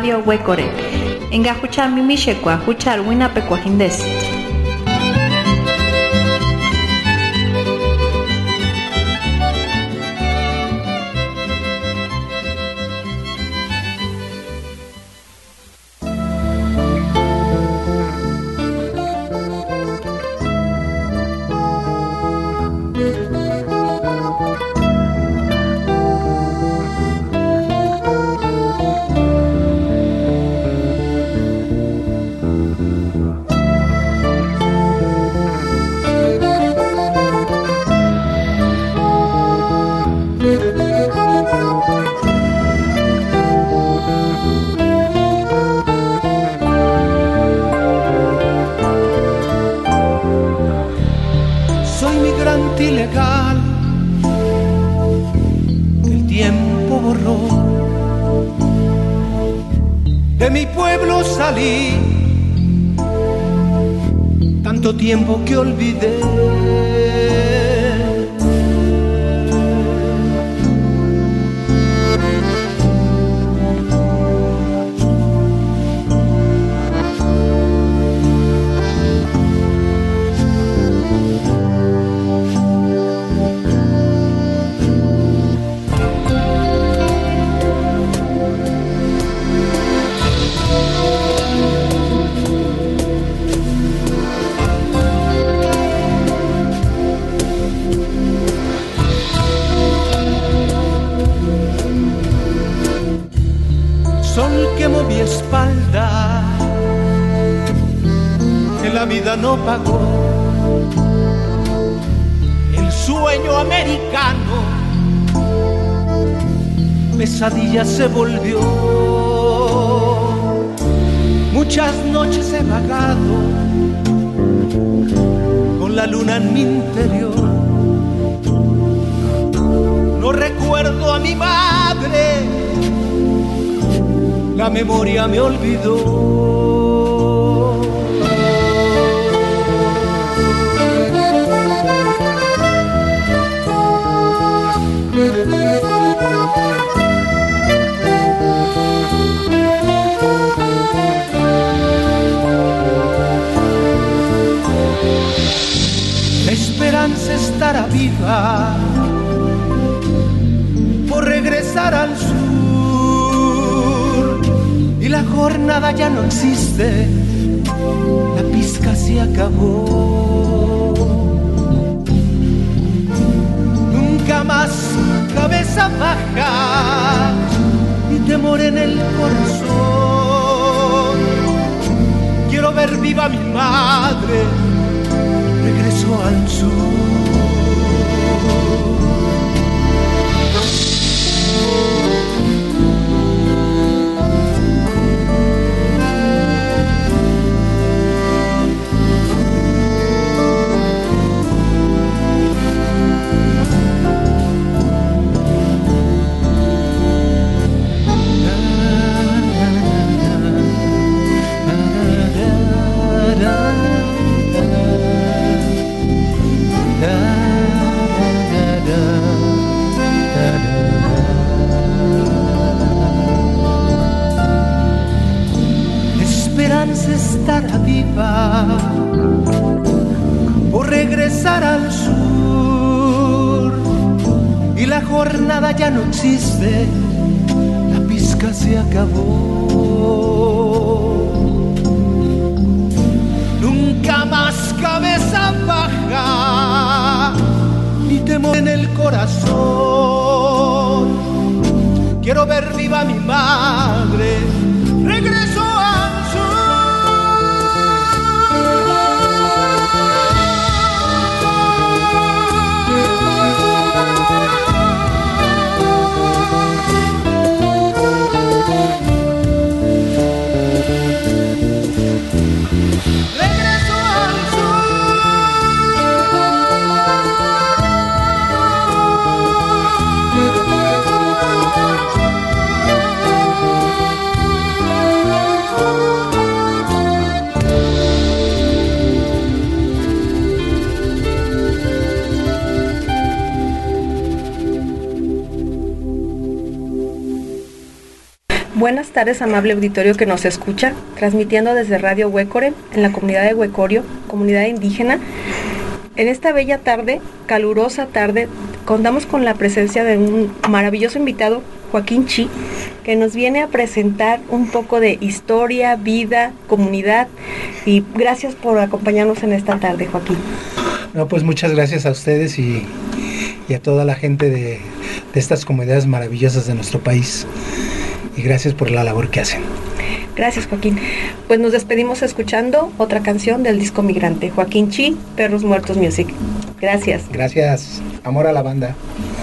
Radio Huecore. Enga huchar mimishekwa, huchar winapekwa hindes. Ilegal que el tiempo borró. De mi pueblo salí, tanto tiempo que olvidé. Sol quemó mi espalda, que la vida no pagó. El sueño americano, pesadilla se volvió. Muchas noches he vagado con la luna en mi interior. No recuerdo a mi madre, la memoria me olvidó. La esperanza estará viva por regresar al sur. Y la jornada ya no existe, la pizca se acabó. Nunca más cabeza baja, ni temor en el corazón. Quiero ver viva a mi madre, regreso al sur. Estará viva por regresar al sur. Y la jornada ya no existe, la pizca se acabó. Nunca más cabeza baja, ni temor en el corazón. Quiero ver viva a mi madre, regreso al sur. Regreso al sur. Buenas tardes, amable auditorio que nos escucha, transmitiendo desde Radio Huecore, en la comunidad de Huecorio, comunidad indígena. En esta bella tarde, calurosa tarde, contamos con la presencia de un maravilloso invitado, Joaquín Chi, que nos viene a presentar un poco de historia, vida, comunidad, y gracias por acompañarnos en esta tarde, Joaquín. No, pues muchas gracias a ustedes y a toda la gente de estas comunidades maravillosas de nuestro país, y gracias por la labor que hacen. Gracias, Joaquín. Pues nos despedimos escuchando otra canción del disco Migrante, Joaquín Chi, Perros Muertos Music. Gracias. Gracias. Amor a la banda.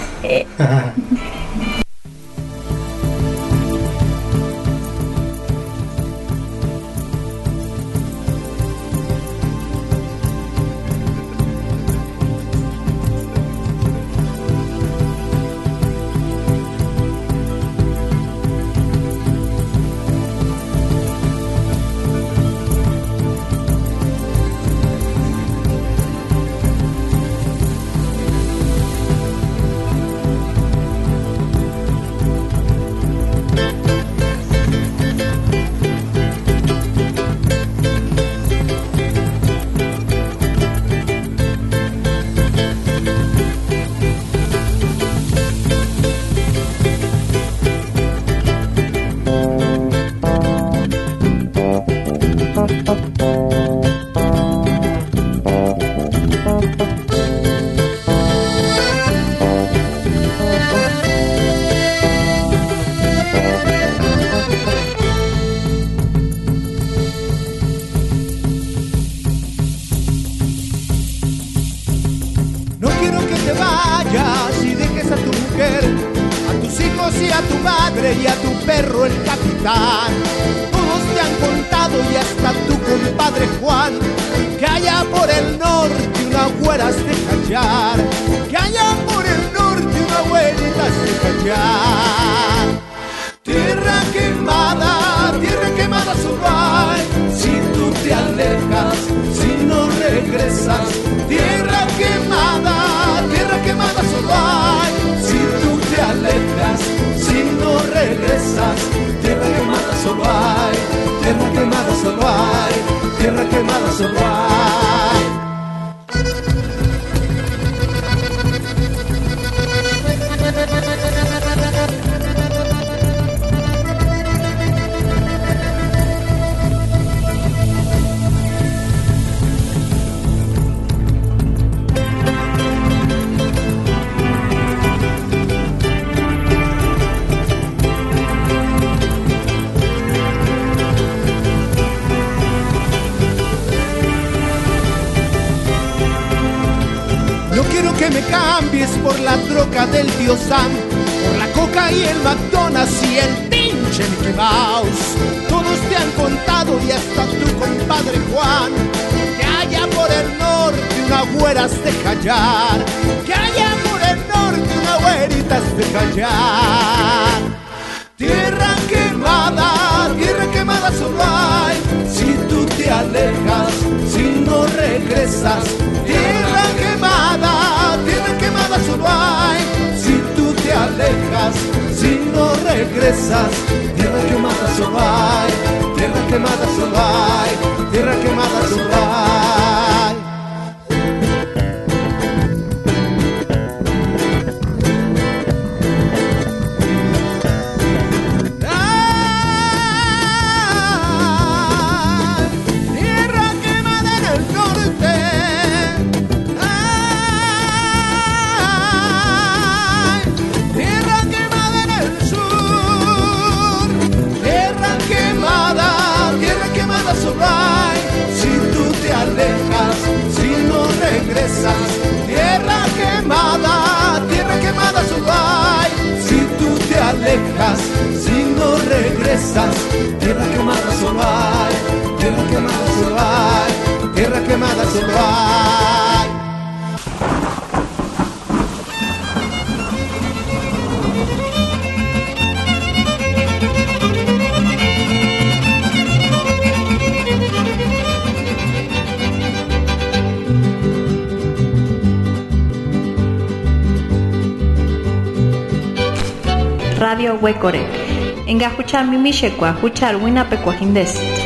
Por la troca del tío Sam, por la coca y el McDonald's y el pinche Mickey Mouse. Todos te han contado y hasta tu compadre Juan, que allá por el norte una güera de callar, que allá por el norte una güerita de callar. Tierra quemada solo hay si tú te alejas, si no regresas. Tierra quemada solo hay si tú te alejas, si no regresas. Tierra quemada solo hay, tierra quemada solo hay, tierra quemada solo hay. Tierra quemada solo hay si tú te alejas, si no regresas. Tierra quemada solo hay, tierra quemada solo hay, tierra quemada solo hay. Radio Huecore, Enga huchar mimishekwa huchar wina pecuajindes.